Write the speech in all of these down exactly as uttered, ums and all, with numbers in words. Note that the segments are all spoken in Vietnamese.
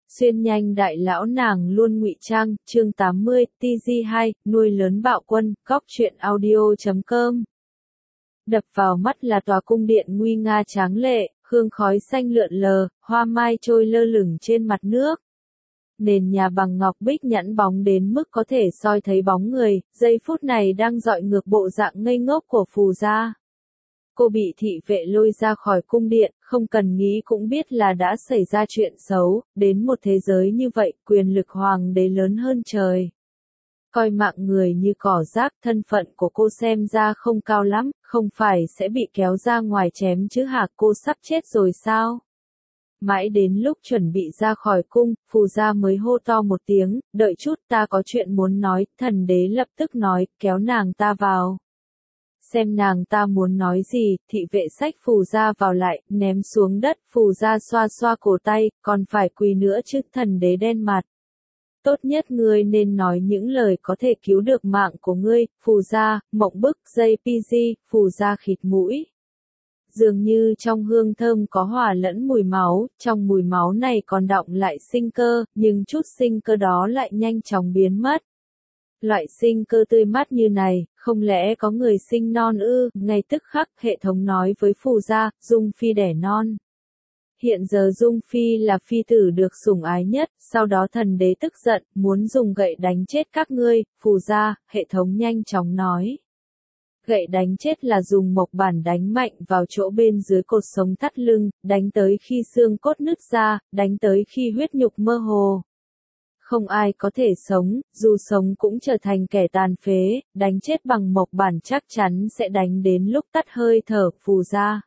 Xuyên nhanh đại lão nàng luôn ngụy trang, chương tám mươi, T G hai, nuôi lớn bạo quân, góc truyện audio chấm com. Đập vào mắt là tòa cung điện nguy nga tráng lệ, hương khói xanh lượn lờ, hoa mai trôi lơ lửng trên mặt nước. Nền nhà bằng ngọc bích nhẵn bóng đến mức có thể soi thấy bóng người, giây phút này đang dọi ngược bộ dạng ngây ngốc của phù gia. Cô bị thị vệ lôi ra khỏi cung điện, không cần nghĩ cũng biết là đã xảy ra chuyện xấu, đến một thế giới như vậy, quyền lực hoàng đế lớn hơn trời. Coi mạng người như cỏ rác, thân phận của cô xem ra không cao lắm, không phải sẽ bị kéo ra ngoài chém chứ hả, cô sắp chết rồi sao? Mãi đến lúc chuẩn bị ra khỏi cung, phù gia mới hô to một tiếng, đợi chút ta có chuyện muốn nói, thần đế lập tức nói, kéo nàng ta vào. Xem nàng ta muốn nói gì, thị vệ xách phù gia vào lại, ném xuống đất, phù gia xoa xoa cổ tay, còn phải quỳ nữa chứ, thần đế đen mặt. Tốt nhất ngươi nên nói những lời có thể cứu được mạng của ngươi, phù gia, mộng bức, dây pi gi, phù gia khịt mũi. Dường như trong hương thơm có hòa lẫn mùi máu, trong mùi máu này còn đọng lại sinh cơ, nhưng chút sinh cơ đó lại nhanh chóng biến mất. Loại sinh cơ tươi mát như này, không lẽ có người sinh non ư? Ngay tức khắc hệ thống nói với phù gia, Dung Phi đẻ non. Hiện giờ Dung Phi là phi tử được sủng ái nhất, sau đó thần đế tức giận, muốn dùng gậy đánh chết các ngươi, phù gia, hệ thống nhanh chóng nói. Gậy đánh chết là dùng mộc bản đánh mạnh vào chỗ bên dưới cột sống thắt lưng, đánh tới khi xương cốt nứt ra, đánh tới khi huyết nhục mơ hồ. Không ai có thể sống, dù sống cũng trở thành kẻ tàn phế, đánh chết bằng mộc bản chắc chắn sẽ đánh đến lúc tắt hơi thở, phù gia.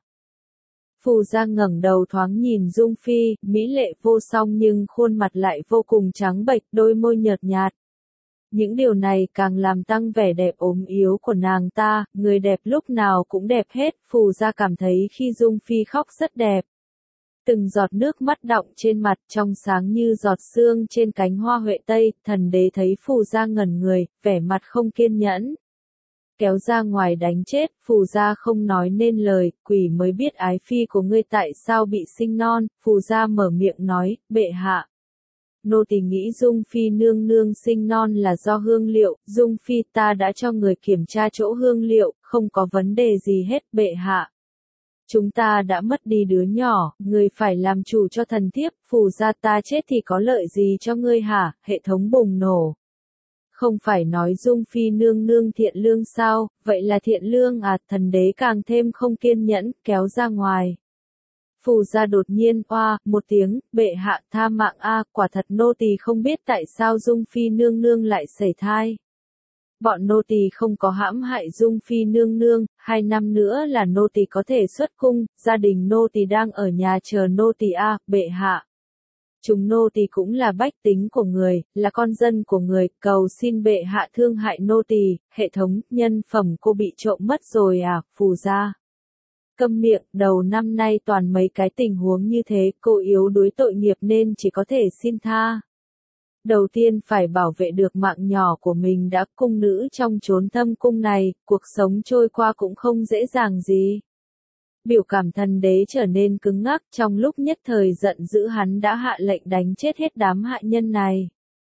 Phù gia ngẩng đầu thoáng nhìn Dung Phi, mỹ lệ vô song nhưng khuôn mặt lại vô cùng trắng bệch, đôi môi nhợt nhạt. Những điều này càng làm tăng vẻ đẹp ốm yếu của nàng ta, người đẹp lúc nào cũng đẹp hết, phù gia cảm thấy khi Dung Phi khóc rất đẹp. Từng giọt nước mắt đọng trên mặt trong sáng như giọt sương trên cánh hoa huệ tây, thần đế thấy phù gia ngẩn người, vẻ mặt không kiên nhẫn. Kéo ra ngoài đánh chết, phù gia không nói nên lời, quỷ mới biết ái phi của ngươi tại sao bị sinh non, phù gia mở miệng nói, bệ hạ. Nô tỳ nghĩ Dung Phi nương nương sinh non là do hương liệu, Dung Phi ta đã cho người kiểm tra chỗ hương liệu, không có vấn đề gì hết, bệ hạ. Chúng ta đã mất đi đứa nhỏ, người phải làm chủ cho thần thiếp, phù gia ta chết thì có lợi gì cho ngươi hả, hệ thống bùng nổ. Không phải nói Dung Phi nương nương thiện lương sao, vậy là thiện lương à, thần đế càng thêm không kiên nhẫn, kéo ra ngoài. Phù gia đột nhiên, oa, một tiếng, bệ hạ tha mạng a, quả thật nô tỳ không biết tại sao Dung Phi nương nương lại sẩy thai. Bọn nô tỳ không có hãm hại Dung Phi nương nương, hai năm nữa là nô tỳ có thể xuất cung, gia đình nô tỳ đang ở nhà chờ nô tỳ a, bệ hạ. Chúng nô tỳ cũng là bách tính của người, là con dân của người, cầu xin bệ hạ thương hại nô tỳ, hệ thống, nhân phẩm cô bị trộm mất rồi à, phù gia. Câm miệng, đầu năm nay toàn mấy cái tình huống như thế, cô yếu đuối tội nghiệp nên chỉ có thể xin tha. Đầu tiên phải bảo vệ được mạng nhỏ của mình đã, cung nữ trong chốn thâm cung này, cuộc sống trôi qua cũng không dễ dàng gì. Biểu cảm thần đế trở nên cứng ngắc, trong lúc nhất thời giận dữ hắn đã hạ lệnh đánh chết hết đám hạ nhân này.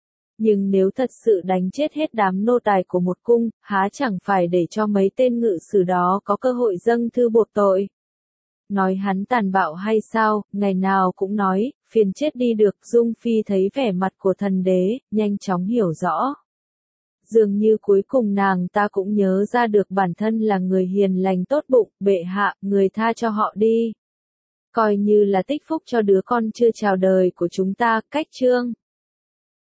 Nhưng nếu thật sự đánh chết hết đám nô tài của một cung, há chẳng phải để cho mấy tên ngự sử đó có cơ hội dâng thư buộc tội. Nói hắn tàn bạo hay sao, ngày nào cũng nói, phiền chết đi được, Dung Phi thấy vẻ mặt của thần đế, nhanh chóng hiểu rõ. Dường như cuối cùng nàng ta cũng nhớ ra được bản thân là người hiền lành tốt bụng, bệ hạ, người tha cho họ đi. Coi như là tích phúc cho đứa con chưa chào đời của chúng ta, cách chương.